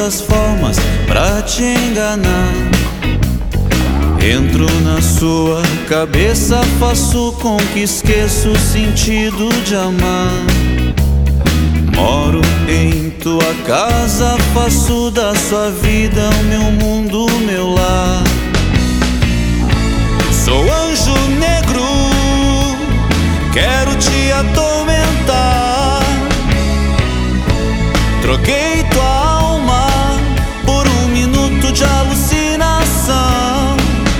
as formas pra te enganar. Entro na sua cabeça, faço com que esqueça o sentido de amar. Moro em tua casa, faço da sua vida o meu mundo, o meu lar. Sou anjo negro, quero te atormentar. Troquei tua alma por um minuto de alucinação.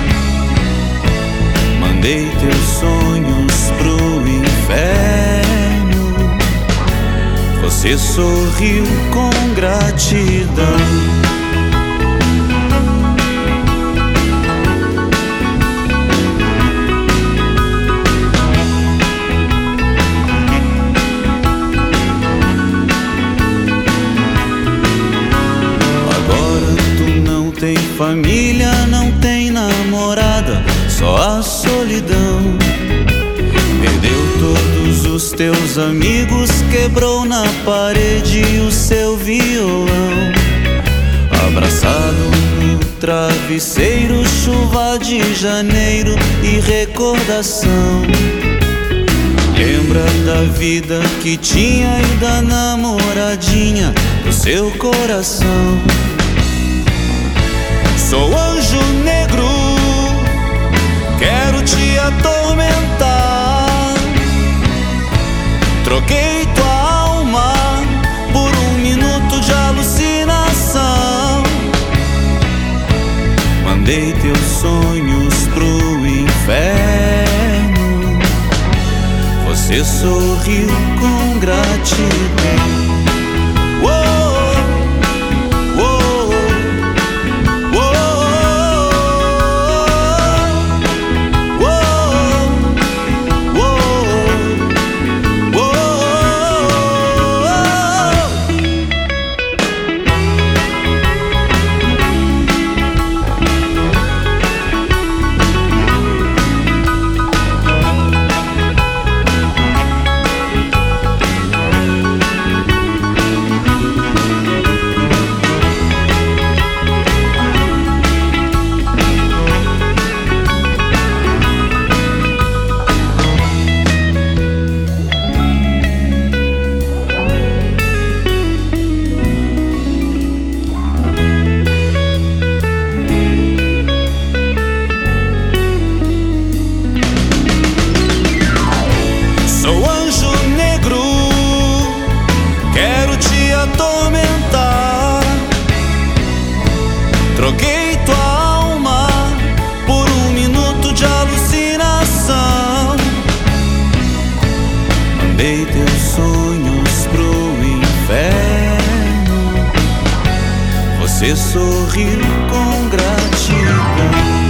Mandei teus sonhos pro inferno. Você sorriu com gratidão. Tem família, não tem namorada, só a solidão. Perdeu todos os teus amigos, quebrou na parede o seu violão. Abraçado no travesseiro, chuva de janeiro e recordação. Lembra da vida que tinha e da namoradinha do seu coração. Sou anjo negro, quero te atormentar. Troquei tua alma por um minuto de alucinação. Mandei teus sonhos pro inferno. Você sorriu com gratidão. Troquei tua alma por um minuto de alucinação. Mandei teus sonhos pro inferno. Você sorriu com gratidão.